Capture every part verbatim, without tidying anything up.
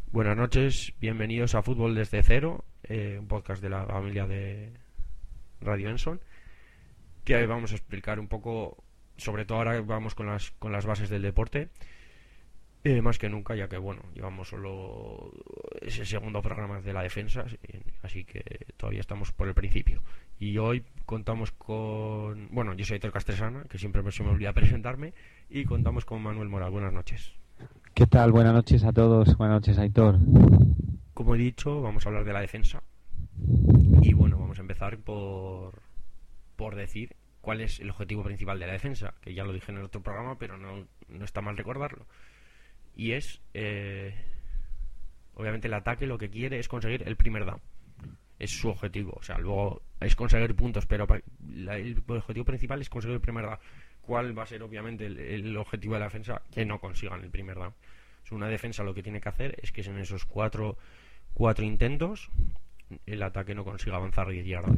Buenas noches, bienvenidos a Fútbol desde Cero, eh, un podcast de la familia de Radio Enson, que vamos a explicar un poco, sobre todo ahora vamos con las, con las bases del deporte, eh, más que nunca, ya que bueno, llevamos solo ese segundo programa de la defensa, así que todavía estamos por el principio. Y hoy contamos con, bueno, yo soy Aitor Castresana, que siempre se me olvida presentarme, y contamos con Manuel Moral. Buenas noches. ¿Qué tal? Buenas noches a todos. Buenas noches, Aitor. Como he dicho, vamos a hablar de la defensa. Y bueno, vamos a empezar por, por decir cuál es el objetivo principal de la defensa, que ya lo dije en el otro programa, pero no, no está mal recordarlo. Y es, eh, obviamente el ataque lo que quiere es conseguir el primer down. Es su objetivo, o sea, luego es conseguir puntos, pero la, el objetivo principal es conseguir el primer down. ¿Cuál va a ser obviamente el, el objetivo de la defensa? Que no consigan el primer down. Una defensa lo que tiene que hacer es que en esos cuatro, cuatro intentos el ataque no consiga avanzar diez yardas.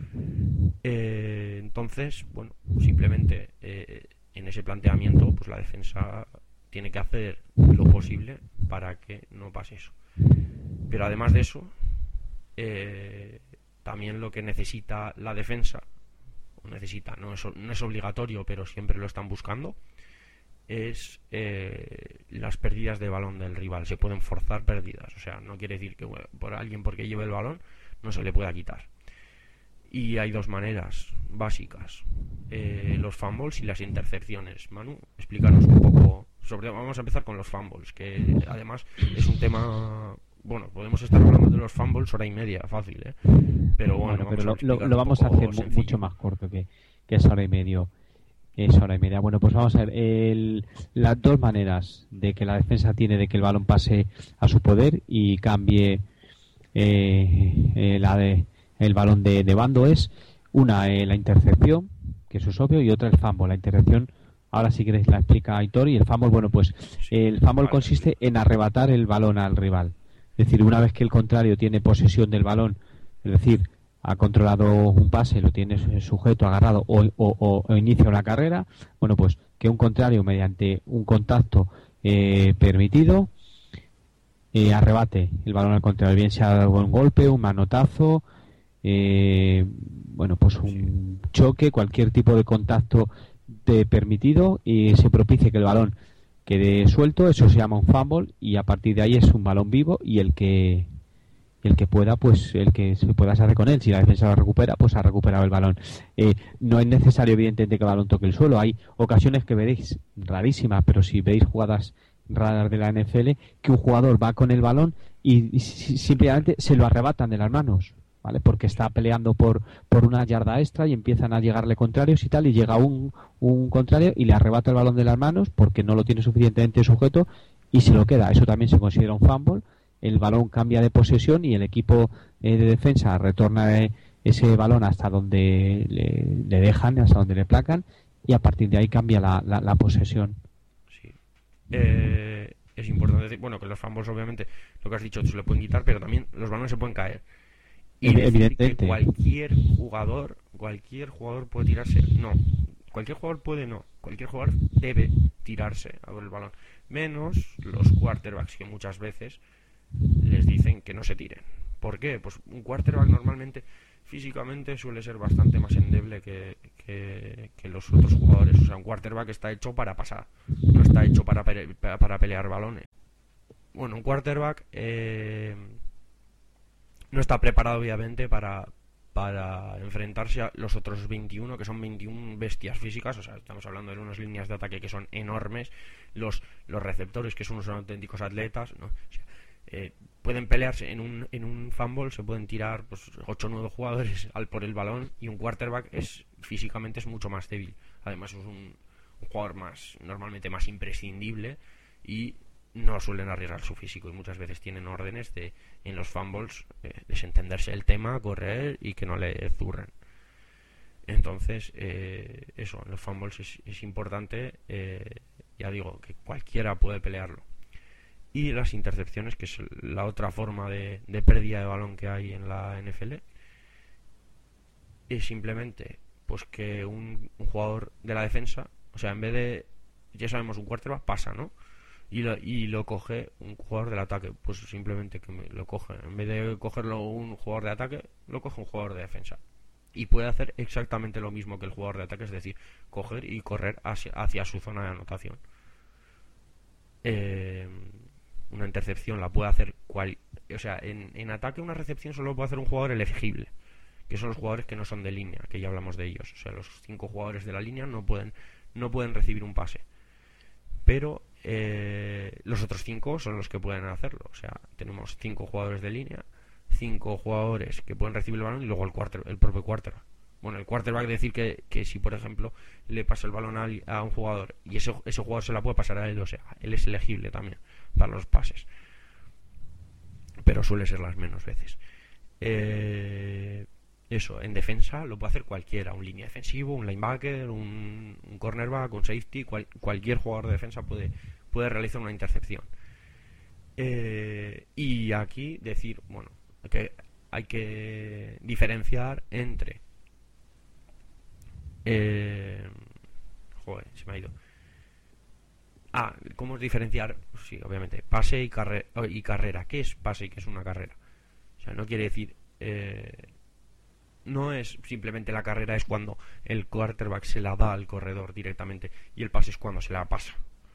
Eh, entonces, bueno, simplemente eh, en ese planteamiento, pues la defensa tiene que hacer lo posible para que no pase eso. Pero además de eso, eh, también lo que necesita la defensa, o necesita, no es, no es obligatorio, pero siempre lo están buscando, es eh, las pérdidas de balón del rival. Se pueden forzar pérdidas, o sea, no quiere decir que bueno, por alguien porque lleve el balón no se le pueda quitar. Y hay dos maneras básicas, eh, los fumbles y las intercepciones. Manu, explícanos un poco sobre. Vamos a empezar con los fumbles, que además es un tema. Bueno, podemos estar hablando de los fumbles hora y media, fácil, ¿eh? Pero bueno, bueno pero vamos lo, a lo, lo vamos a hacer sencillo. mucho más corto que, que esa hora y medio. Esa hora y media. Bueno, pues vamos a ver. El, las dos maneras de que la defensa tiene de que el balón pase a su poder y cambie eh, eh, la de, el balón de, de bando es una, eh, la intercepción, que eso es obvio, y otra el fumble. La intercepción, ahora si queréis la explica Aitor, y el fumble, bueno, pues el fumble consiste en arrebatar el balón al rival. Es decir, una vez que el contrario tiene posesión del balón, es decir, ha controlado un pase, lo tiene sujeto, agarrado o, o, o inicia una carrera, bueno, pues que un contrario mediante un contacto eh, permitido eh, arrebate el balón al contrario, bien sea un golpe, un manotazo, eh, bueno, pues un choque, cualquier tipo de contacto de permitido, y se propicie que el balón quede suelto, eso se llama un fumble, y a partir de ahí es un balón vivo, y el que el que pueda, pues el que se pueda hacer con él. Si la defensa lo recupera, pues ha recuperado el balón. Eh, no es necesario, evidentemente, que el balón toque el suelo. Hay ocasiones que veréis rarísimas, pero si veis jugadas raras de la N F L, que un jugador va con el balón y, y simplemente se lo arrebatan de las manos, ¿vale? Porque está peleando por, por una yarda extra y empiezan a llegarle contrarios y tal, y llega un, un contrario y le arrebata el balón de las manos porque no lo tiene suficientemente sujeto y se lo queda. Eso también se considera un fumble. El balón cambia de posesión y el equipo eh, de defensa retorna eh, ese balón hasta donde le, le dejan, hasta donde le placan, y a partir de ahí cambia la, la, la posesión. Sí. Eh, es importante decir, bueno, que los fumbles obviamente, lo que has dicho, se le pueden quitar, pero también los balones se pueden caer. Y decir que cualquier jugador, cualquier jugador puede tirarse, no, cualquier jugador puede no, cualquier jugador debe tirarse a ver el balón, menos los quarterbacks, que muchas veces les dicen que no se tiren. ¿Por qué? Pues un quarterback normalmente físicamente suele ser bastante más endeble que, que, que los otros jugadores. O sea, un quarterback está hecho para pasar, no está hecho para, pele- para pelear balones. Bueno, un quarterback eh, no está preparado obviamente para, para enfrentarse a los otros veintiuno, que son veintiuna bestias físicas. O sea, estamos hablando de unas líneas de ataque que son enormes, los, los receptores, que son unos auténticos atletas, ¿no? O sea, Eh, pueden pelearse en un en un fumble, se pueden tirar pues ocho o nueve jugadores al por el balón, y un quarterback es físicamente es mucho más débil. Además es un, un jugador más normalmente más imprescindible, y no suelen arriesgar su físico, y muchas veces tienen órdenes de en los fumbles eh, desentenderse el tema, correr y que no le zurren. Entonces eh, eso, en los fumbles es, es importante, eh, ya digo, que cualquiera puede pelearlo. Y las intercepciones, que es la otra forma de, de pérdida de balón que hay en la N F L, es simplemente pues que un, un jugador de la defensa, o sea, en vez de, ya sabemos, un quarterback pasa, ¿no? y lo, y lo coge un jugador del ataque, pues simplemente que me lo coge, en vez de cogerlo un jugador de ataque, lo coge un jugador de defensa. Y puede hacer exactamente lo mismo que el jugador de ataque, es decir, coger y correr hacia, hacia su zona de anotación. Eh, una intercepción la puede hacer cual, o sea, en, en ataque una recepción solo puede hacer un jugador elegible, que son los jugadores que no son de línea, que ya hablamos de ellos. O sea, los cinco jugadores de la línea no pueden no pueden recibir un pase, pero eh, los otros cinco son los que pueden hacerlo. O sea, tenemos cinco jugadores de línea, cinco jugadores que pueden recibir el balón y luego el quarter, el propio quarterback. Bueno, el quarterback decir que, que si por ejemplo le pasa el balón a, a un jugador y ese, ese jugador se la puede pasar a él, o sea, él es elegible también para los pases, pero suele ser las menos veces. Eh, eso, en defensa lo puede hacer cualquiera, un línea defensivo, un linebacker, un, un cornerback, un safety, cual, cualquier jugador de defensa puede, puede realizar una intercepción. Eh, y aquí decir, bueno, que hay que diferenciar entre eh, joder, se me ha ido. Ah, ¿cómo es diferenciar? Sí, obviamente, pase y, carre y carrera. ¿Qué es pase y qué es una carrera? O sea, no quiere decir eh, no es simplemente la carrera, es cuando el quarterback se la da al corredor directamente, y el pase es cuando se la pasa.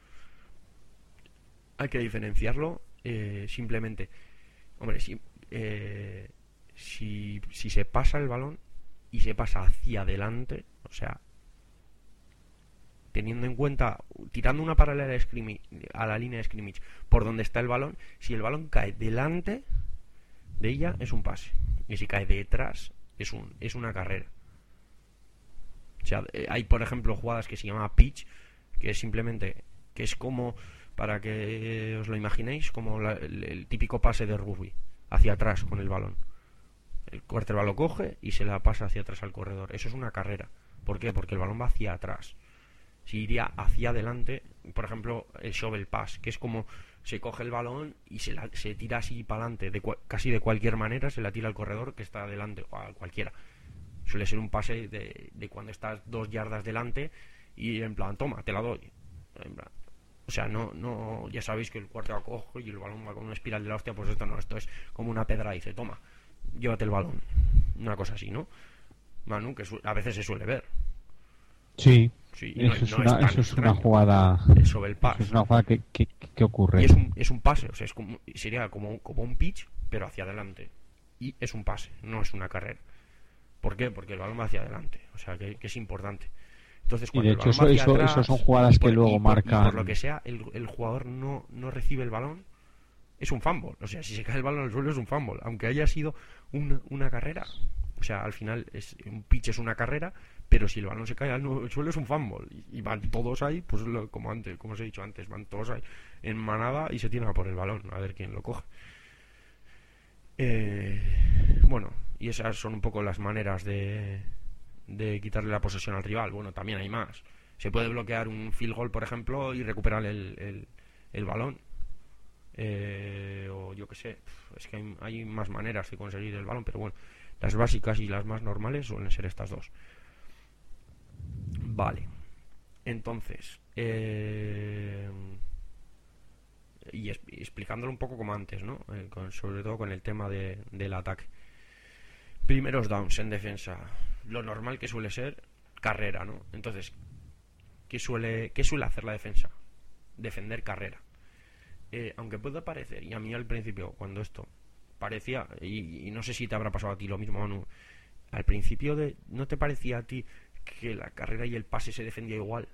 Hay que diferenciarlo. eh, simplemente, hombre, si Eh, si, si se pasa el balón y se pasa hacia adelante, o sea, teniendo en cuenta, tirando una paralela de scrimmage, a la línea de scrimmage por donde está el balón, si el balón cae delante de ella es un pase, y si cae detrás es un es una carrera. O sea, hay por ejemplo jugadas que se llama pitch, que es simplemente, que es como, para que os lo imaginéis, como la, el, el típico pase de rugby hacia atrás con el balón. El quarterback lo coge y se la pasa hacia atrás al corredor. Eso es una carrera. ¿Por qué? Porque el balón va hacia atrás. Si iría hacia adelante, por ejemplo, el shovel pass, que es como se coge el balón y se, la, se tira así para adelante, de casi de cualquier manera, se la tira al corredor que está adelante, o a cualquiera. Suele ser un pase de, de cuando estás dos yardas delante y en plan, toma, te la doy. En plan, o sea, no, no, ya sabéis que el quarterback coge y el balón va con una espiral de la hostia, pues esto no, esto es como una pedra y dice, toma, llévate el balón. Una cosa así, ¿no? Manu, que a veces se suele ver. Sí, sí eso, no, es, no una, es eso es una jugada sobre el pass. Es una jugada que, que, que ocurre. Y es un, es un pase, o sea, es como, sería como, como un pitch, pero hacia adelante. Y es un pase, no es una carrera. ¿Por qué? Porque el balón va hacia adelante, o sea, que, que es importante. Entonces, cuando y de hecho, eso, eso, atrás, eso son jugadas por, que luego y por, marcan. Y por lo que sea, el, el jugador no, no recibe el balón, es un fumble. O sea, si se cae el balón al suelo es un fumble. Aunque haya sido una, una carrera. O sea, al final, es un pitch es una carrera, pero si el balón se cae al suelo es un fumble. Y, y van todos ahí, pues lo, como antes, como os he dicho antes, van todos ahí en manada y se tiran a por el balón, a ver quién lo coge. Eh, bueno, y esas son un poco las maneras de... de quitarle la posesión al rival. Bueno, también hay más. Se puede bloquear un field goal, por ejemplo, y recuperar el, el, el balón. Eh, o yo que sé, es que hay, hay más maneras de conseguir el balón, pero bueno, las básicas y las más normales suelen ser estas dos. Vale. Entonces, eh, y, es, y explicándolo un poco como antes, ¿no? Eh, con, sobre todo con el tema de, del ataque. Primeros downs en defensa. Lo normal que suele ser carrera, ¿no? Entonces, ¿qué suele, qué suele hacer la defensa? Defender carrera. Eh, aunque pueda parecer, y a mí al principio, cuando esto parecía, y, y no sé si te habrá pasado a ti lo mismo, Manu, al principio de, ¿no te parecía a ti que la carrera y el pase se defendía igual?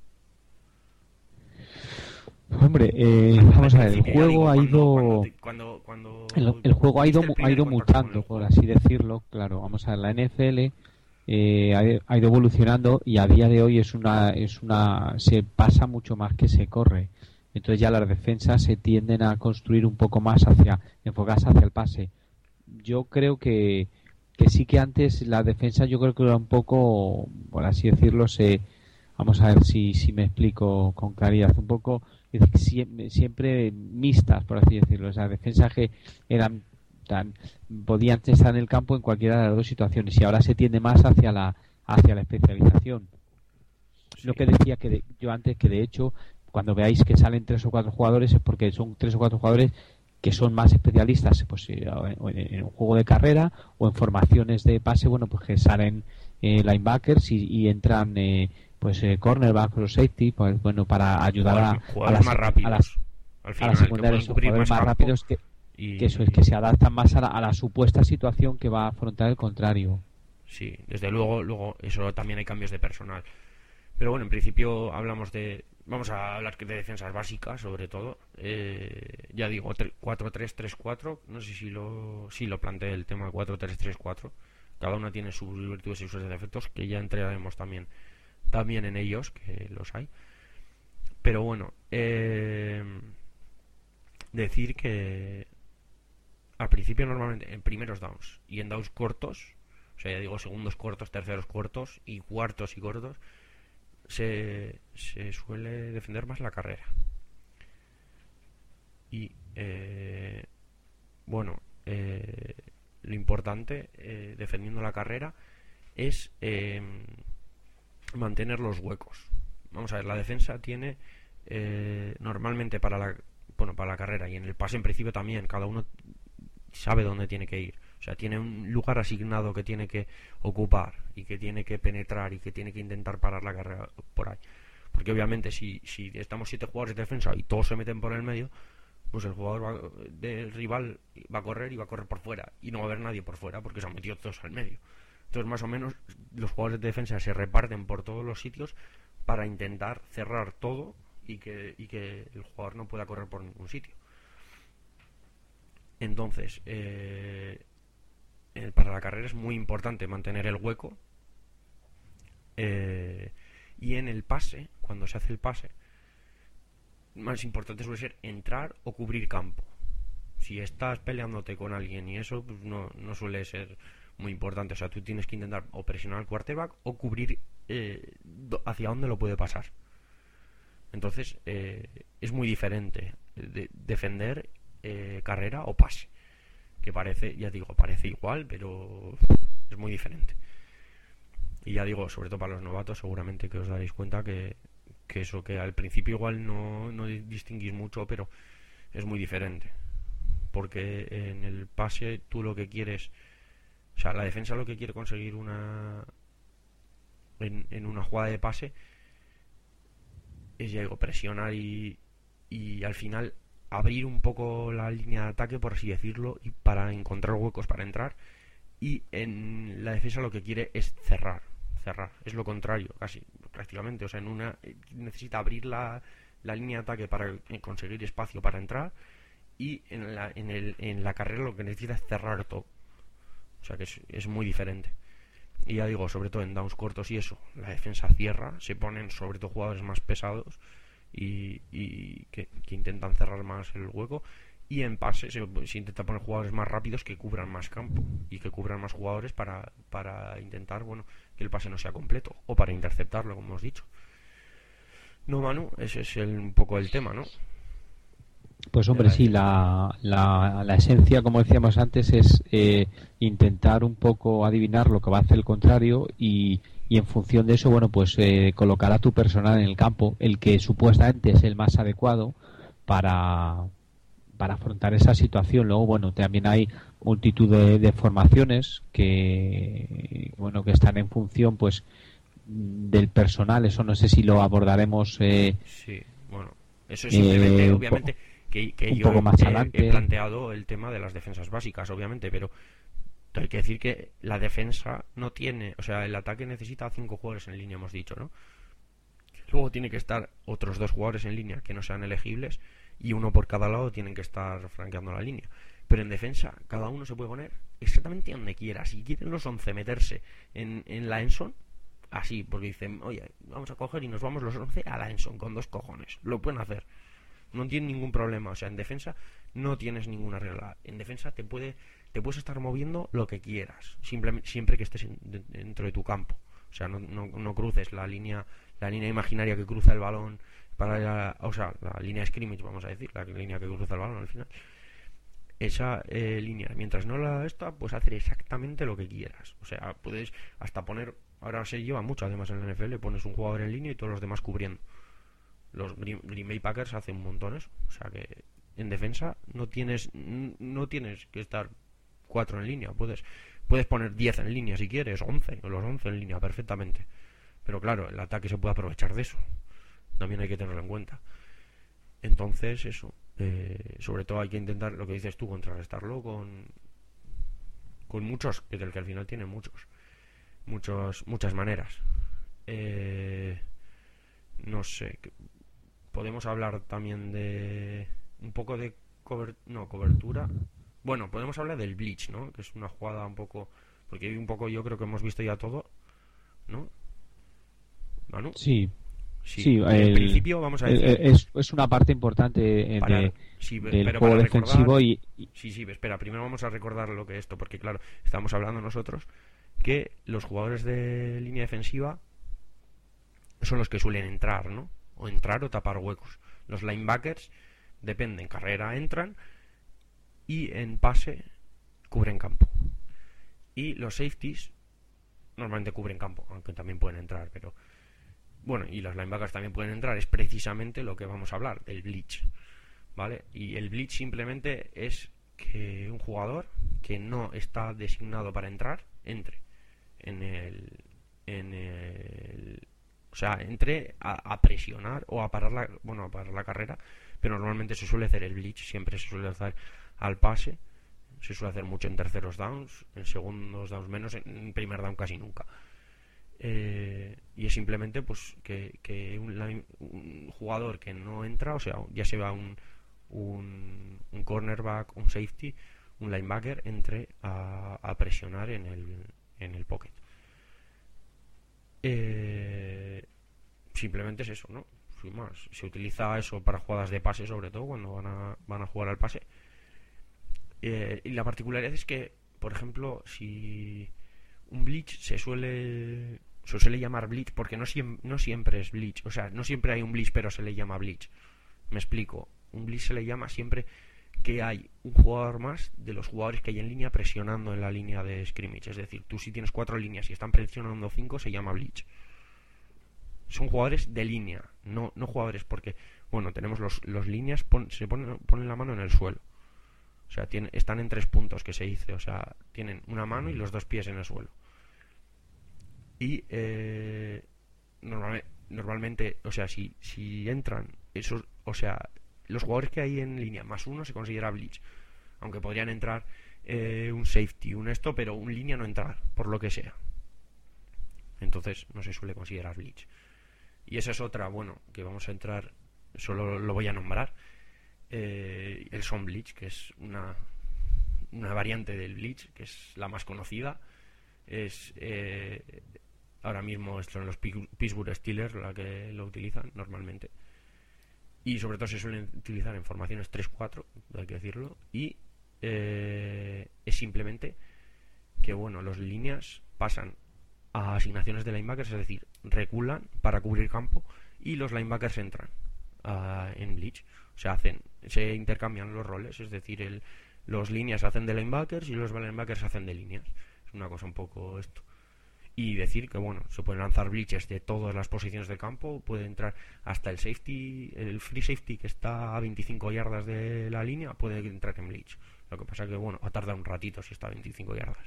Hombre, eh, vamos a ver, el juego digo, ha ido cuando, cuando, cuando, cuando el, el juego ha ido ha ido mutando, por así decirlo. Claro, vamos a ver, la N F L eh, ha, ha ido evolucionando y a día de hoy es una es una se pasa mucho más que se corre. Entonces ya las defensas se tienden a construir un poco más hacia enfocarse hacia el pase. Yo creo que que sí que antes la defensa yo creo que era un poco, por así decirlo, se vamos a ver si si me explico con claridad, un poco siempre, siempre mixtas, por así decirlo. O sea, defensas que eran tan, podían estar en el campo en cualquiera de las dos situaciones, y ahora se tiende más hacia la hacia la especialización. Sí. Lo que decía que de, yo antes, que de hecho cuando veáis que salen tres o cuatro jugadores es porque son tres o cuatro jugadores que son más especialistas pues en, en un juego de carrera o en formaciones de pase, bueno, pues que salen eh, linebackers y, y entran eh, pues eh, cornerbacks o safety, pues bueno, para ayudar a, a, las, más rápidos, a las al final, a las secundarias, jugadores más, más rápidos que, y, que eso es que se adaptan más a la, a la supuesta situación que va a afrontar el contrario. Sí, desde luego, luego eso también hay cambios de personal. Pero bueno, en principio hablamos de... Vamos a hablar de defensas básicas, sobre todo. Eh, ya digo, cuatro tres tres cuatro. No sé si lo, si lo planteé el tema cuatro tres tres cuatro. Cada una tiene sus virtudes y sus defectos, que ya entraremos también, también en ellos, que los hay. Pero bueno, eh, decir que al principio normalmente en primeros downs y en downs cortos, o sea, ya digo, segundos cortos, terceros cortos y cuartos y cortos, se, se suele defender más la carrera. Y eh, bueno, eh, lo importante eh, defendiendo la carrera es eh, mantener los huecos. Vamos a ver, la defensa tiene eh, normalmente para la bueno para la carrera y en el pase en principio también, cada uno sabe dónde tiene que ir. O sea, tiene un lugar asignado que tiene que ocupar y que tiene que penetrar y que tiene que intentar parar la carrera por ahí. Porque obviamente si, si estamos siete jugadores de defensa y todos se meten por el medio, pues el jugador va, del rival va a correr y va a correr por fuera y no va a haber nadie por fuera porque se han metido todos al medio. Entonces más o menos los jugadores de defensa se reparten por todos los sitios para intentar cerrar todo y que, y que el jugador no pueda correr por ningún sitio. Entonces, eh, eh, para la carrera es muy importante mantener el hueco. Eh, y en el pase, cuando se hace el pase, más importante suele ser entrar o cubrir campo. Si estás peleándote con alguien y eso, pues no, no suele ser muy importante. O sea, tú tienes que intentar o presionar al quarterback o cubrir eh, hacia dónde lo puede pasar. Entonces, eh, es muy diferente de defender eh, carrera o pase. Que parece, ya digo, parece igual, pero es muy diferente. Y ya digo, sobre todo para los novatos, seguramente que os daréis cuenta que, que eso, que al principio igual no, no distinguís mucho, pero es muy diferente. Porque en el pase tú lo que quieres, o sea, la defensa lo que quiere conseguir una en, en una jugada de pase es, ya digo, presionar y, y al final abrir un poco la línea de ataque, por así decirlo, y para encontrar huecos para entrar. Y en la defensa lo que quiere es cerrar, cerrar, es lo contrario, casi, prácticamente. O sea, en una necesita abrir la, la línea de ataque para conseguir espacio para entrar, y en la, en, el, en la carrera lo que necesita es cerrar todo. O sea que es, es muy diferente. Y ya digo, sobre todo en downs cortos y eso, la defensa cierra, se ponen sobre todo jugadores más pesados y, y que, que intentan cerrar más el hueco. Y en pase se, se intenta poner jugadores más rápidos que cubran más campo y que cubran más jugadores para, para intentar, bueno, que el pase no sea completo o para interceptarlo, como hemos dicho. No, Manu, ese es el, un poco el tema, ¿no? Pues hombre, sí, la, la, la esencia, como decíamos antes, es eh, intentar un poco adivinar lo que va a hacer el contrario y, y en función de eso, bueno, pues eh, colocar a tu personal en el campo, el que supuestamente es el más adecuado para, para afrontar esa situación. Luego, bueno, también hay multitud de, de formaciones que, bueno, que están en función, pues, del personal. Eso no sé si lo abordaremos. Eh, sí, bueno, eso es simplemente, eh, obviamente... Que, que un yo poco más he, adelante. he planteado el tema de las defensas básicas, obviamente, pero hay que decir que la defensa no tiene, o sea, el ataque necesita cinco jugadores en línea, hemos dicho, ¿no? Luego tiene que estar otros dos jugadores en línea que no sean elegibles y uno por cada lado tienen que estar franqueando la línea. Pero en defensa cada uno se puede poner exactamente donde quiera. Si quieren los once meterse en, en la endzone, así, porque dicen, oye, vamos a coger y nos vamos los once a la endzone con dos cojones, lo pueden hacer. No tiene ningún problema. O sea, en defensa no tienes ninguna regla. En defensa te puede te puedes estar moviendo lo que quieras, simplemente, siempre que estés en, de, dentro de tu campo. O sea, no, no, no cruces la línea la línea imaginaria que cruza el balón para la, o sea, la línea scrimmage, vamos a decir, la línea que cruza el balón al final. Esa eh, línea, mientras no la esta, pues hacer exactamente lo que quieras. O sea, puedes hasta poner, ahora se lleva mucho además en la N F L, pones un jugador en línea y todos los demás cubriendo. Los Green, Green Bay Packers hacen un montón eso. O sea que en defensa no tienes no tienes que estar cuatro en línea. Puedes puedes poner diez en línea si quieres, once, o los once en línea perfectamente. Pero claro, el ataque se puede aprovechar de eso. También hay que tenerlo en cuenta. Entonces, eso. Eh, sobre todo hay que intentar, lo que dices tú, contrarrestarlo con con muchos, que del que al final tiene muchos. muchos muchas maneras. Eh, no sé. Podemos hablar también de un poco de cober, no, cobertura. Bueno, podemos hablar del blitz, ¿no? Que es una jugada un poco... Porque un poco yo creo que hemos visto ya todo, ¿no? ¿Manu? Sí. Sí, sí en el, principio vamos a decir... Es, es una parte importante para, de, sí, del pero juego para defensivo recordar, y, y... Sí, sí, espera, primero vamos a recordar lo que es esto, porque claro, estamos hablando nosotros que los jugadores de línea defensiva son los que suelen entrar, ¿no? O entrar o tapar huecos. Los linebackers, depende, en carrera entran y en pase cubren campo. Y los safeties normalmente cubren campo, aunque también pueden entrar, pero... Bueno, y los linebackers también pueden entrar, es precisamente lo que vamos a hablar, del blitz, ¿vale? Y el blitz simplemente es que un jugador que no está designado para entrar, entre en el... En el o sea, entre a, a presionar o a parar la, bueno, a parar la carrera, pero normalmente se suele hacer el blitz, siempre se suele hacer al pase, se suele hacer mucho en terceros downs, en segundos downs menos, en primer down casi nunca. Eh, y es simplemente pues que, que un, un jugador que no entra, o sea, ya sea un, un, un cornerback, un safety, un linebacker, entre a, a presionar en el, en el pocket. Eh, simplemente es eso, ¿no? Sin más. Se utiliza eso para jugadas de pase, sobre todo cuando van a, van a jugar al pase. Eh, y la particularidad es que, por ejemplo, si un blitz se suele se suele llamar blitz porque no, siem, no siempre es blitz, o sea, no siempre hay un blitz pero se le llama blitz. Me explico. Un blitz se le llama siempre que hay un jugador más de los jugadores que hay en línea presionando en la línea de scrimmage. Es decir, tú si tienes cuatro líneas y están presionando cinco, se llama blitz. Son jugadores de línea, no, no jugadores porque, bueno, tenemos los, los líneas, pon, se ponen, ponen la mano en el suelo. O sea, tiene, están en tres puntos, que se dice. O sea, tienen una mano y los dos pies en el suelo. Y eh, normalmente, normalmente, o sea, si, si entran esos, o sea, los jugadores que hay en línea más uno se considera blitz. Aunque podrían entrar eh, un safety, un esto, pero un línea no entrar, por lo que sea. Entonces no se suele considerar blitz. Y esa es otra, bueno, que vamos a entrar, solo lo voy a nombrar. Eh, el Zone Blitz, que es una, una variante del Blitz, que es la más conocida. Es eh, ahora mismo son los Pittsburgh Steelers la que lo utilizan normalmente. Y sobre todo se suelen utilizar en formaciones tres cuatro, hay que decirlo. Y eh, es simplemente que, bueno, los líneas pasan a asignaciones de linebackers, es decir, reculan para cubrir campo y los linebackers entran uh, en blitz. O sea, hacen, se intercambian los roles, es decir, el, los líneas hacen de linebackers y los linebackers hacen de líneas. Es una cosa un poco esto. Y decir que, bueno, se pueden lanzar blitzes de todas las posiciones del campo, puede entrar hasta el safety, el free safety que está a veinticinco yardas de la línea, puede entrar en blitz. Lo que pasa que, bueno, va a tardar un ratito si está a veinticinco yardas.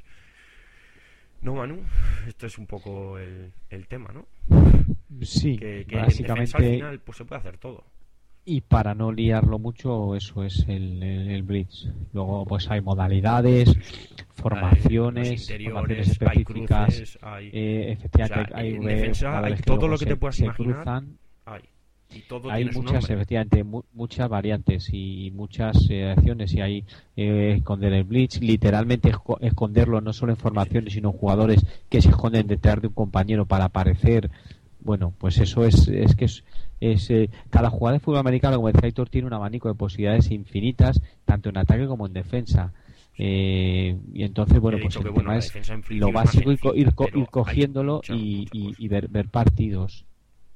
No, Manu, esto es un poco el, el tema, ¿no? Sí, que, que básicamente. En defensa, al final, pues se puede hacer todo. Y para no liarlo mucho, eso es el, el, el blitz. Luego, pues hay modalidades, formaciones, hay formaciones específicas. Hay cruces, hay... Eh, efectivamente, o sea, hay, en defensa hay todo lo que se, te puedas imaginar. Cruzan. Hay. Y todo hay tiene muchas, su nombre. efectivamente, mu muchas variantes y muchas eh, acciones. Y hay eh, esconder el blitz, literalmente esconderlo no solo en formaciones, sino en jugadores que se esconden detrás de un compañero para aparecer. Bueno, pues eso es, es que es, es eh, cada jugada de fútbol americano, como decía Aitor, tiene un abanico de posibilidades infinitas, tanto en ataque como en defensa. Eh, y entonces, bueno, pues el que, tema bueno, es lo básico, ir, co ir, co ir cogiéndolo mucha, y, mucha y, y ver, ver partidos.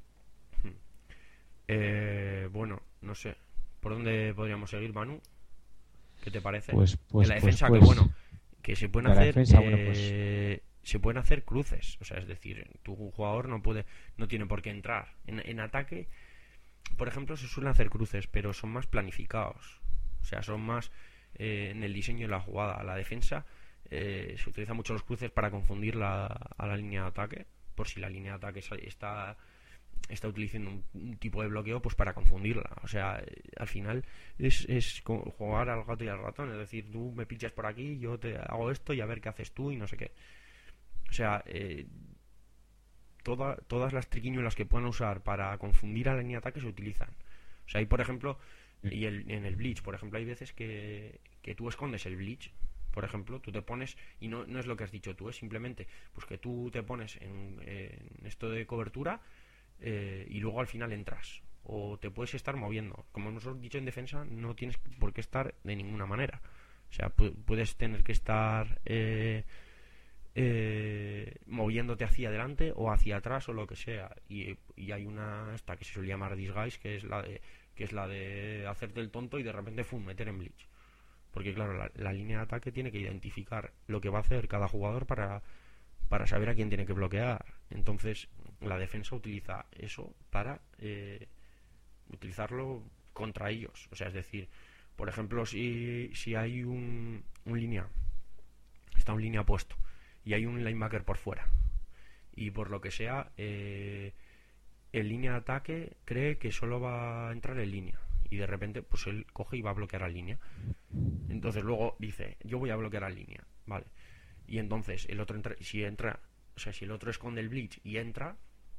Eh, bueno, no sé, ¿por dónde podríamos seguir, Manu? ¿Qué te parece? Pues, pues, en la defensa, pues, que pues, bueno, que se pueden hacer... Defensa, eh, bueno, pues, se pueden hacer cruces, o sea, es decir, tu jugador no puede, no tiene por qué entrar en, en ataque. por ejemplo, se suelen hacer cruces, pero son más planificados. O sea, son más eh, en el diseño de la jugada. La defensa eh, se utiliza mucho los cruces para confundir la, a la línea de ataque, por si la línea de ataque está está utilizando un, un tipo de bloqueo, pues para confundirla. O sea, eh, al final es, es jugar al gato y al ratón. Es decir, tú me pinchas por aquí, yo te hago esto y a ver qué haces tú y no sé qué. O sea, eh, toda, todas las triquiñuelas que puedan usar para confundir a la línea de ataque se utilizan. O sea, hay, por ejemplo, y el, en el Bleach, por ejemplo, hay veces que, que tú escondes el Bleach. Por ejemplo, tú te pones, y no, no es lo que has dicho tú, es simplemente pues que tú te pones en, en esto de cobertura, eh, y luego al final entras. O te puedes estar moviendo. Como nos hemos dicho en defensa, no tienes por qué estar de ninguna manera. O sea, pu- puedes tener que estar eh, eh, moviéndote hacia adelante o hacia atrás o lo que sea. Y, y hay una esta que se suele llamar disguise, que es la de que es la de hacerte el tonto y de repente fum, meter en Bleach. Porque claro, la, la línea de ataque tiene que identificar lo que va a hacer cada jugador para, para saber a quién tiene que bloquear. Entonces la defensa utiliza eso para eh, utilizarlo contra ellos. O sea, es decir, por ejemplo, si, si hay un, un línea, está un línea puesto y hay un linebacker por fuera y por lo que sea eh, el línea de ataque cree que solo va a entrar en línea y de repente pues él coge y va a bloquear a línea. Entonces luego dice, yo voy a bloquear a línea, vale, y entonces el otro entra, si entra, o sea, si el otro esconde el Bleach y entra,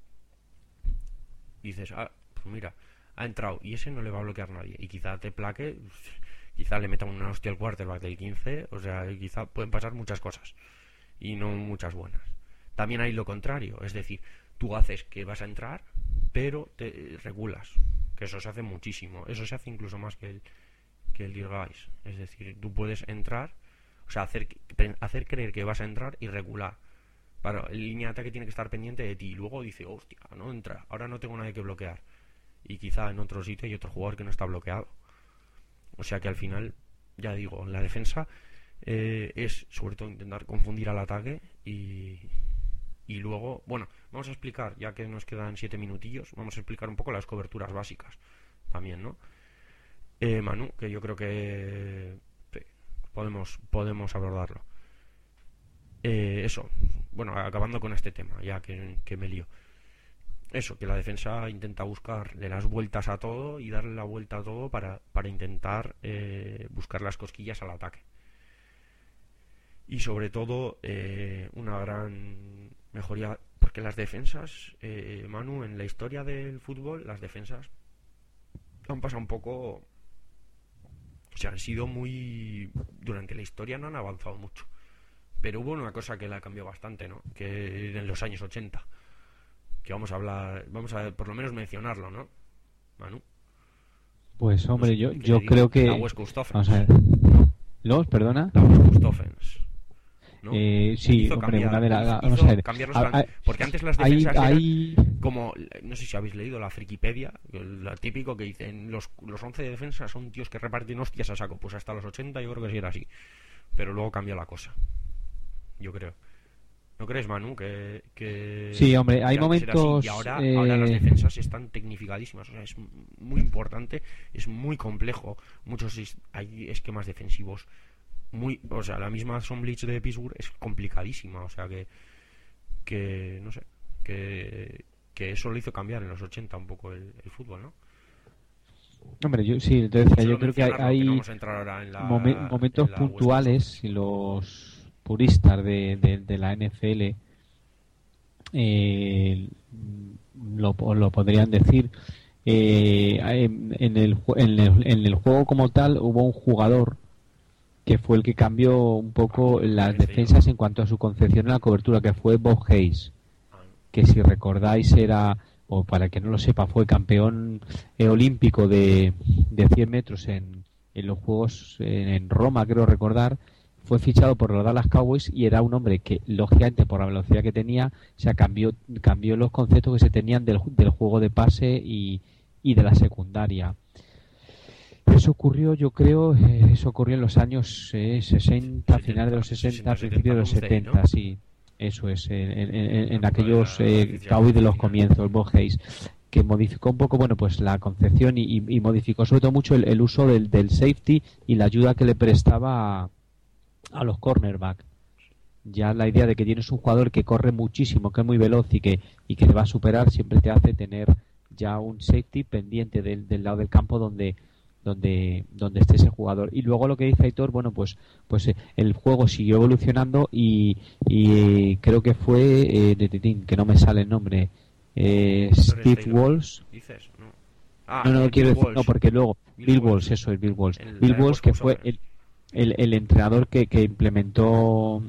dices, ah, pues mira, ha entrado y ese no le va a bloquear nadie y quizá te plaque, quizá le meta una hostia al quarterback del quince, o sea, quizá pueden pasar muchas cosas y no muchas buenas. También hay lo contrario, es decir, tú haces que vas a entrar pero te regulas, que eso se hace muchísimo, eso se hace incluso más que el que el disguise, es decir, tú puedes entrar, o sea, hacer hacer creer que vas a entrar y regular. Para el línea de ataque tiene que estar pendiente de ti y luego dice, hostia, no entra, ahora no tengo nadie que bloquear y quizá en otro sitio hay otro jugador que no está bloqueado. O sea que al final, ya digo, la defensa eh, es sobre todo intentar confundir al ataque y y luego, bueno, vamos a explicar, ya que nos quedan siete minutillos, vamos a explicar un poco las coberturas básicas también, ¿no? Eh, Manu, que yo creo que sí, podemos podemos abordarlo. Eh, eso, bueno, acabando con este tema, ya que, que me lío. Eso, que la defensa intenta buscarle las vueltas a todo y darle la vuelta a todo para, para intentar eh, buscar las cosquillas al ataque. Y sobre todo, eh, una gran mejoría, porque las defensas, eh, Manu, en la historia del fútbol, las defensas han pasado un poco, o sea, han sido muy, durante la historia no han avanzado mucho. Pero hubo una cosa que la cambió bastante, ¿no? Que en los años ochenta. Que vamos a hablar, vamos a por lo menos mencionarlo, ¿no? Manu. Pues hombre, no sé, yo, yo creo que... La West Coast Offense. Vamos a ver. ¿Los? ¿Perdona? La West Coast Offense. ¿No? Eh, sí, hizo hombre, cambiar, una de las... hizo Vamos a ver. cambiar los A, a, porque antes las defensas hay, eran hay... como, no sé si habéis leído la Frikipedia, lo típico que dicen, los, los once de defensa son tíos que reparten hostias a saco. Pues hasta los ochenta yo creo que sí era así. Pero luego cambió la cosa. Yo creo. ¿No crees, Manu? Que, que sí, hombre, hay que momentos... y ahora, eh... ahora las defensas están tecnificadísimas. O sea, es muy importante, es muy complejo. Muchos hay esquemas defensivos muy... O sea, la misma Zone Blitz de Pittsburgh es complicadísima. O sea, que... que no sé. Que, que eso lo hizo cambiar en los ochenta un poco el, el fútbol, ¿no? Hombre, yo sí, te decía, yo creo que hay, hay que no vamos a entrar ahora en la, momen, momentos en la puntuales y los puristas de, de, de la N F L eh, lo, lo podrían decir. Eh, en, en, el, en, el, en el juego como tal hubo un jugador que fue el que cambió un poco las defensas en cuanto a su concepción en la cobertura, que fue Bob Hayes, que si recordáis era, o para el que no lo sepa, fue campeón eh, olímpico de, de cien metros en, en los Juegos en, en Roma, creo recordar. Fue fichado por los Dallas Cowboys y era un hombre que, lógicamente, por la velocidad que tenía, o sea, cambió, cambió los conceptos que se tenían del, del juego de pase y, y de la secundaria. Eso ocurrió, yo creo, eh, eso ocurrió en los años eh, sesenta, finales de los sesenta, principios de los setenta, sí. Eso es, en, en, en, en aquellos eh, Cowboys de los comienzos, Bob Hayes. que modificó un poco, bueno, pues la concepción y, y, y modificó sobre todo mucho el, el uso del, del safety y la ayuda que le prestaba a, a los cornerbacks. Ya la idea de que tienes un jugador que corre muchísimo, que es muy veloz y que y que te va a superar, siempre te hace tener ya un safety pendiente del, del lado del campo donde donde donde esté ese jugador. Y luego lo que dice Aitor, bueno, pues pues eh, el juego siguió evolucionando y, y creo que fue eh, de Titín, que no me sale el nombre, eh, Steve Walsh. ¿Dices? No. Ah, no, no quiero Bill decir, Walsh. no, porque luego Bill, Bill Walsh. Walsh, eso es Bill Walsh. El, Bill Walsh, que fue el, el, el entrenador que, que implementó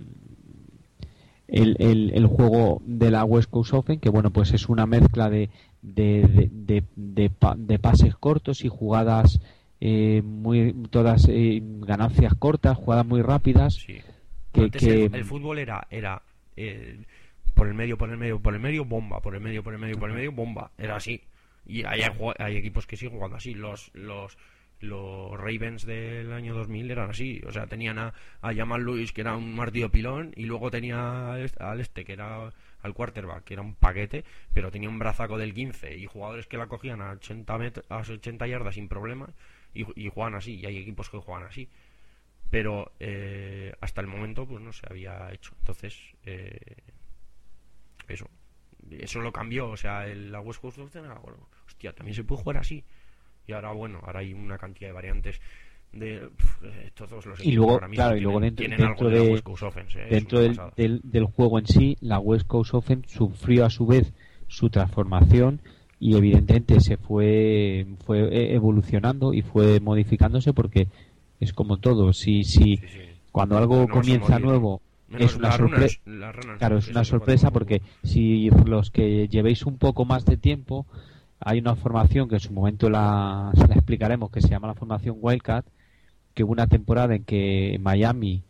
el, el, el juego de la West Coast Offense, que bueno, pues es una mezcla de de, de, de, de, pa, de pases cortos y jugadas eh, muy todas eh, ganancias cortas, jugadas muy rápidas. Sí. Que, que... El, el fútbol era era eh, por el medio, por el medio, por el medio, bomba, por el medio, por el medio, por el medio, bomba. Era así. Y hay, hay equipos que siguen jugando así. Los los los Ravens del año dos mil eran así. O sea, tenían a, a Jamal Lewis, que era un martillo pilón, y luego tenía al este, que era al quarterback, que era un paquete, pero tenía un brazaco del quince, y jugadores que la cogían a ochenta, met- a ochenta yardas sin problemas, y, y juegan así. Y hay equipos que juegan así. Pero eh, hasta el momento pues no se había hecho. Entonces, eh, eso. Eso lo cambió. O sea, el, la West Coast Offense, bueno, hostia, también se puede jugar así. Y ahora, bueno, ahora hay una cantidad de variantes de pf, todos los y luego, claro, tienen, y luego dentro, tienen dentro algo de, de la West Coast Offense, eh, dentro del, del, del juego en sí, la West Coast Offense sufrió a su vez su transformación y evidentemente se fue fue evolucionando y fue modificándose, porque es como todo, si si sí, sí. cuando algo no comienza nuevo es una sorpresa, claro, es una sorpresa, porque si los que llevéis un poco más de tiempo, hay una formación que en su momento la, la explicaremos, que se llama la formación Wildcat, que hubo una temporada en que Miami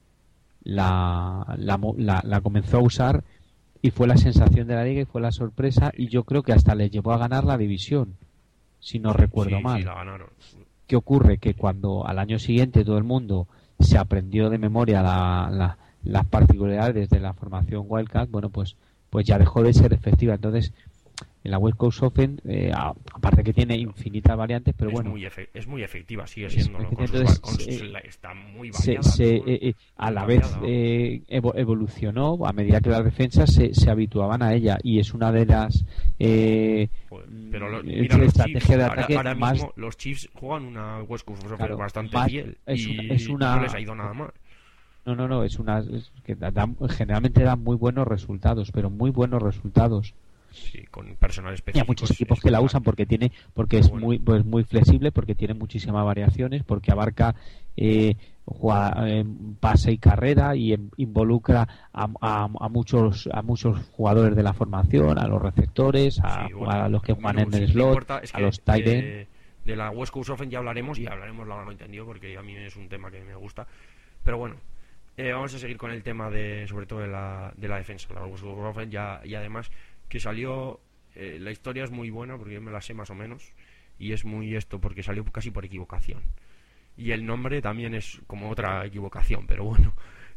la, la, la, la comenzó a usar y fue la sensación de la liga y fue la sorpresa, y yo creo que hasta les llevó a ganar la división, si no recuerdo sí, mal. Sí, la ganaron. ¿Qué ocurre? Que cuando al año siguiente todo el mundo se aprendió de memoria la, la, las particularidades de la formación Wildcat, bueno, pues, pues ya dejó de ser efectiva. Entonces, en la West Coast Offense, eh, aparte que tiene infinitas variantes, pero es bueno, muy efe- es muy efectiva, sigue siendo, con entonces, sus, con sus, eh, está muy se, variada, se, ¿no? eh, eh, a muy la variada, vez eh, evo- evolucionó a medida que las defensas se, se habituaban a ella, y es una de las eh, pero lo, mira, los estrategias Chiefs, de ataque ahora, ahora más, mismo los Chiefs juegan una West Coast Offense claro, bastante más, fiel es y, una, es una, y no les ha ido nada mal. No, no, no, es una es que da, generalmente dan muy buenos resultados, pero muy buenos resultados. Sí, con personal específico. Y hay muchos equipos que la usan porque tiene, porque es bueno. muy, pues muy flexible, porque tiene muchísimas variaciones, porque abarca eh, juega, eh, pase y carrera, y eh, involucra a, a, a muchos a muchos jugadores de la formación, a los receptores, a, sí, bueno, a los que juegan en el slot, es que, a los tight end. Eh, de la West Coast Offense ya hablaremos, y hablaremos largo y tendido, porque a mí es un tema que me gusta. Pero bueno, eh, vamos a seguir con el tema de, sobre todo de la, de la defensa, la West Coast Offense, ya, y además que salió, eh, la historia es muy buena porque yo me la sé más o menos, y es muy esto porque salió casi por equivocación, y el nombre también es como otra equivocación, pero bueno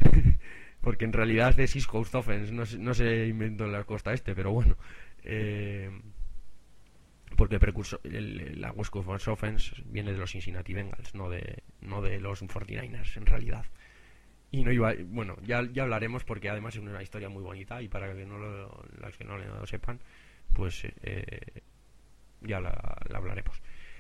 porque en realidad es de East Coast Offense, no, no se inventó en la costa este, pero bueno, eh, porque el precursor, el, la West Coast Offense viene de los Cincinnati Bengals, no de, no de los cuarenta y nueve ers en realidad. Y no iba, bueno, ya, ya hablaremos, porque además es una historia muy bonita, y para que no lo, las que no lo sepan, pues eh, ya la, la hablaremos.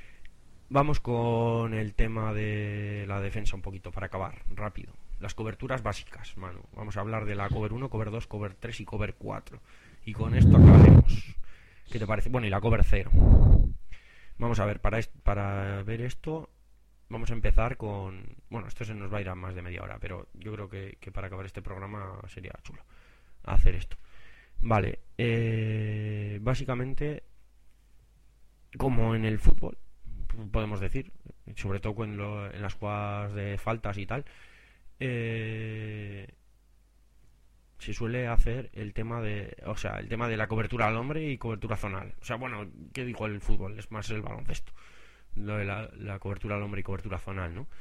Vamos con el tema de la defensa un poquito para acabar rápido. Las coberturas básicas, Manu. Vamos a hablar de la cover uno, cover dos, cover tres y cover cuatro. Y con esto acabaremos. ¿Qué te parece? Bueno, y la cover cero. Vamos a ver, para, est- para ver esto... Vamos a empezar con... Bueno, esto se nos va a ir a más de media hora, pero yo creo que, que para acabar este programa sería chulo hacer esto. Vale, eh, básicamente, como en el fútbol, podemos decir, sobre todo en, lo, en las jugadas de faltas y tal, eh, se suele hacer el tema de... O sea, el tema de la cobertura al hombre y cobertura zonal. O sea, bueno, ¿qué dijo el fútbol? Es más el baloncesto. Lo de la, la cobertura al hombre y cobertura zonal, ¿no?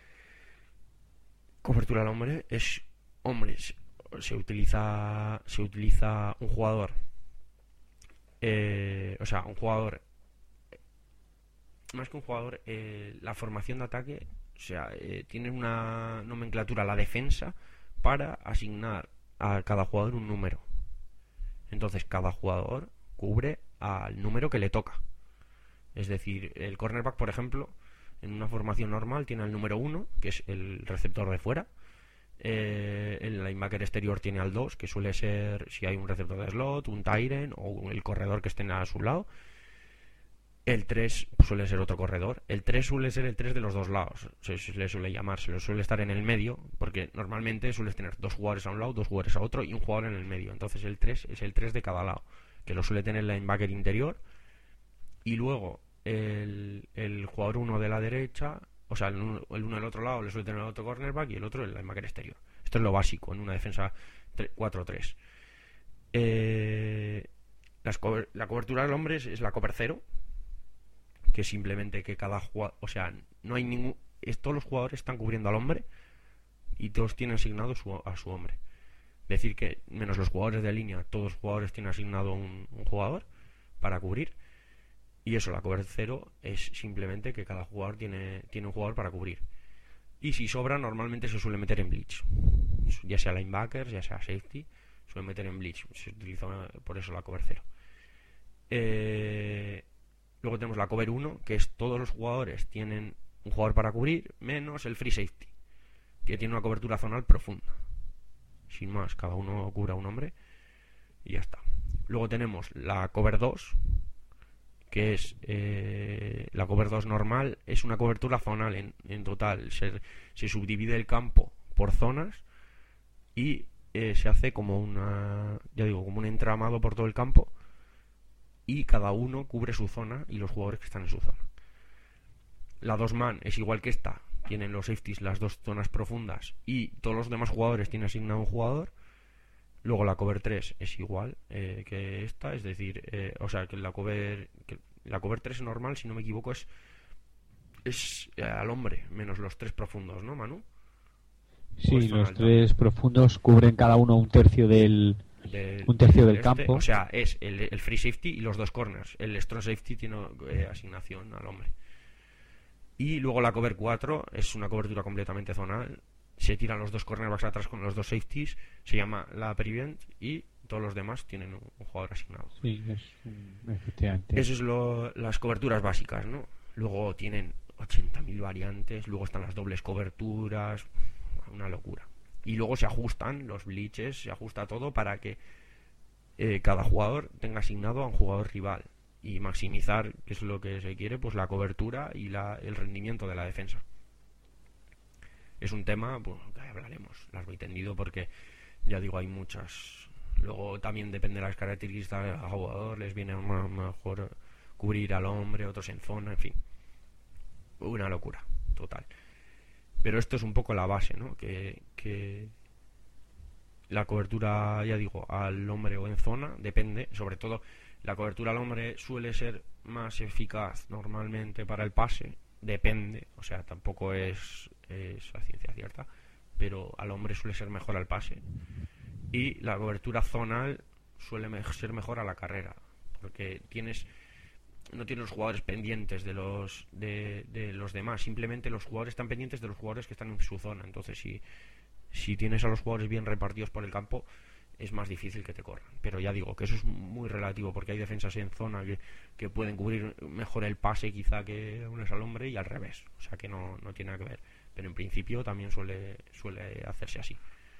Cobertura al hombre es hombres, se utiliza se utiliza un jugador eh, o sea, un jugador, más que un jugador, eh, la formación de ataque, o sea, eh, tiene una nomenclatura, la defensa, para asignar a cada jugador un número. Entonces, cada jugador cubre al número que le toca. Es decir, el cornerback, por ejemplo, en una formación normal tiene el número uno, que es el receptor de fuera. Eh, el linebacker exterior tiene al dos, que suele ser, si hay un receptor de slot, un tight end o el corredor que esté a su lado. El tres suele ser otro corredor. El tres suele ser el tres de los dos lados. Se, se le suele llamar, se le suele estar en el medio, porque normalmente sueles tener dos jugadores a un lado, dos jugadores a otro y un jugador en el medio. Entonces el tres es el tres de cada lado, que lo suele tener el linebacker interior. Y luego el, el jugador uno de la derecha, o sea, el uno, el uno del otro lado le suele tener el otro cornerback y el otro el linebacker exterior. Esto es lo básico en una defensa cuatro tres. Eh, las cover, la cobertura del hombre es, es la cover cero, que es simplemente que cada jugador, o sea, no hay ningún, es, todos los jugadores están cubriendo al hombre y todos tienen asignado su, a su hombre. Es decir, que menos los jugadores de línea, todos los jugadores tienen asignado un, un jugador para cubrir. Y eso, la cover cero es simplemente que cada jugador tiene, tiene un jugador para cubrir. Y si sobra, normalmente se suele meter en blitz. Ya sea linebackers, ya sea safety, suele meter en blitz. Se utiliza por eso la cover cero. Eh... Luego tenemos la cover uno, que es todos los jugadores tienen un jugador para cubrir, menos el free safety, que tiene una cobertura zonal profunda. Sin más, cada uno cubra un hombre y ya está. Luego tenemos la cover dos, que es eh, la cover dos normal, es una cobertura zonal en, en total. Se, se subdivide el campo por zonas y eh, se hace como una, ya digo, como un entramado por todo el campo. Y cada uno cubre su zona y los jugadores que están en su zona. La dos man es igual que esta. Tienen los safeties las dos zonas profundas y todos los demás jugadores tienen asignado un jugador. Luego la cover tres es igual eh, que esta, es decir, eh, o sea, que la cover que la cover tres normal, si no me equivoco, es es eh, al hombre, menos los tres profundos, ¿no, Manu? Sí, los tres profundos cubren cada uno un tercio del... Del, un tercio del, del este, campo. O sea, es el, el free safety y los dos corners. El strong safety tiene eh, asignación al hombre. Y luego la cover cuatro es una cobertura completamente zonal. Se tiran los dos cornerbacks atrás con los dos safeties. Se llama la prevent y todos los demás tienen un, un jugador asignado. Sí, es, efectivamente. Eso es lo, las coberturas básicas, ¿no? Luego tienen ochenta mil variantes. Luego están las dobles coberturas. Una locura. Y luego se ajustan los bleaches, se ajusta todo para que eh, cada jugador tenga asignado a un jugador rival y maximizar, que es lo que se quiere, pues la cobertura y la, el rendimiento de la defensa. Es un tema, pues, que hablaremos largo y tendido porque, ya digo, hay muchas. Luego también depende de las características del jugador, les viene mejor cubrir al hombre, otros en zona, en fin. Una locura, total. Pero esto es un poco la base, ¿no? Que, que la cobertura, ya digo, al hombre o en zona, depende. Sobre todo, la cobertura al hombre suele ser más eficaz normalmente para el pase. Depende, o sea, tampoco es, es la ciencia cierta. Pero al hombre suele ser mejor al pase. Y la cobertura zonal suele me- ser mejor a la carrera. Porque tienes... no tiene los jugadores pendientes de los de, de los demás, simplemente los jugadores están pendientes de los jugadores que están en su zona. Entonces si, si tienes a los jugadores bien repartidos por el campo es más difícil que te corran, pero ya digo que eso es muy relativo porque hay defensas en zona que, que pueden cubrir mejor el pase quizá que uno es al hombre y al revés, o sea que no, no tiene nada que ver, pero en principio también suele, suele hacerse así.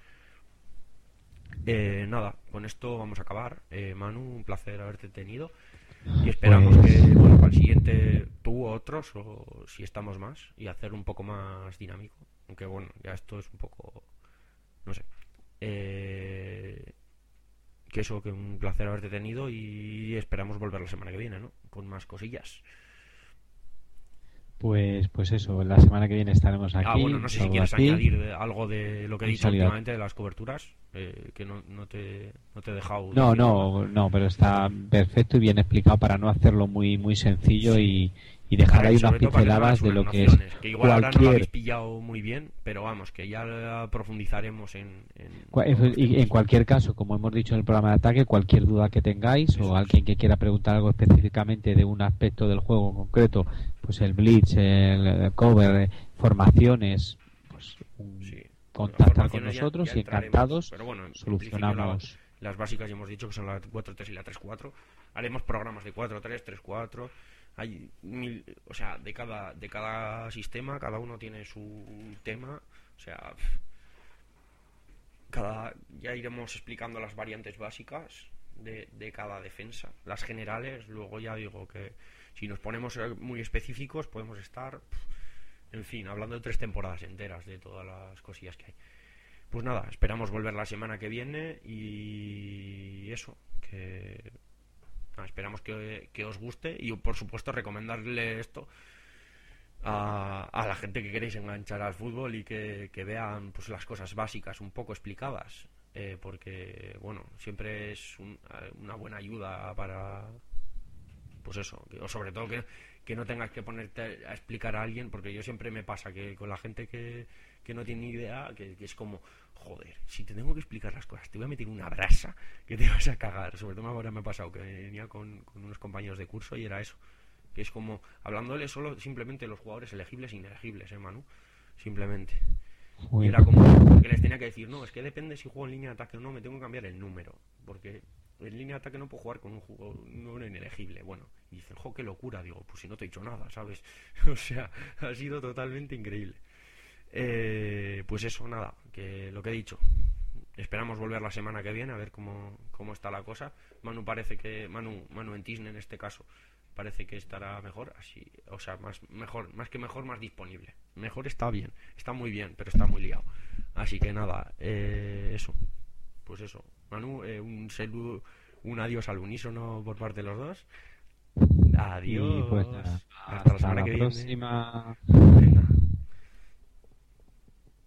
Eh, nada, con esto vamos a acabar. eh, Manu, un placer haberte tenido. Y esperamos pues... que, bueno, para el siguiente tú o otros, o si estamos más, y hacer un poco más dinámico. Aunque bueno, ya esto es un poco, no sé. Eh, que eso, que un placer haberte tenido y esperamos volver la semana que viene, ¿no? Con más cosillas. Pues pues eso, la semana que viene estaremos aquí. Ah, bueno, no sé si quieres aquí. añadir de, algo de lo que he dicho últimamente de las coberturas, eh, que no, no, te, no te he dejado... No, no, no, pero está perfecto y bien explicado para no hacerlo muy muy sencillo sí. y, y dejar ahí unas pinceladas de lo que es que igual cualquier... ahora no lo habéis pillado muy bien, pero vamos, que ya profundizaremos en... en... Y en cualquier caso, como hemos dicho en el programa de ataque, cualquier duda que tengáis Eso o alguien que quiera preguntar algo específicamente de un aspecto del juego en concreto, pues el Blitz, el cover, formaciones, pues un... sí. contactar con nosotros ya, ya y encantados pero bueno, solucionamos la, las básicas ya hemos dicho que son la cuatro tres y la tres cuatro. Haremos programas de cuatro tres, tres cuatro. Hay mil, o sea, de cada de cada sistema cada uno tiene su tema, o sea, cada ya iremos explicando las variantes básicas de, de cada defensa, las generales. Luego ya digo que si nos ponemos muy específicos podemos estar, en fin, hablando de tres temporadas enteras de todas las cosillas que hay. Pues nada, esperamos volver la semana que viene y eso, que nada, esperamos que, que os guste y por supuesto recomendarle esto a, a la gente que queréis enganchar al fútbol y que, que vean pues las cosas básicas un poco explicadas, eh, porque bueno, siempre es un, una buena ayuda para pues eso, que, o sobre todo que que no tengas que ponerte a explicar a alguien, porque yo siempre me pasa que con la gente que, que no tiene ni idea, que, que es como, joder, si te tengo que explicar las cosas, te voy a meter una brasa que te vas a cagar. Sobre todo ahora me ha pasado que venía con, con unos compañeros de curso y era eso, que es como, hablándole solo simplemente los jugadores elegibles e inelegibles, ¿eh, Manu? Simplemente. Y era como que les tenía que decir, no, es que depende si juego en línea de ataque o no, me tengo que cambiar el número, porque en línea de ataque no puedo jugar con un jugador número inelegible. Bueno, y dicen, jo, qué locura. Digo, pues si no te he dicho nada, ¿sabes? O sea, ha sido totalmente increíble. Eh, pues eso, nada, que lo que he dicho. Esperamos volver la semana que viene a ver cómo, cómo está la cosa. Manu parece que, Manu, Manu en Tisne en este caso, parece que estará mejor, así, o sea, más mejor, más que mejor, más disponible. Mejor está bien, está muy bien, pero está muy liado. Así que nada, eh, eso. Pues eso, Manu, eh, un saludo, un adiós al unísono por parte de los dos. Adiós. Y pues, hasta, hasta la semana la que próxima. viene.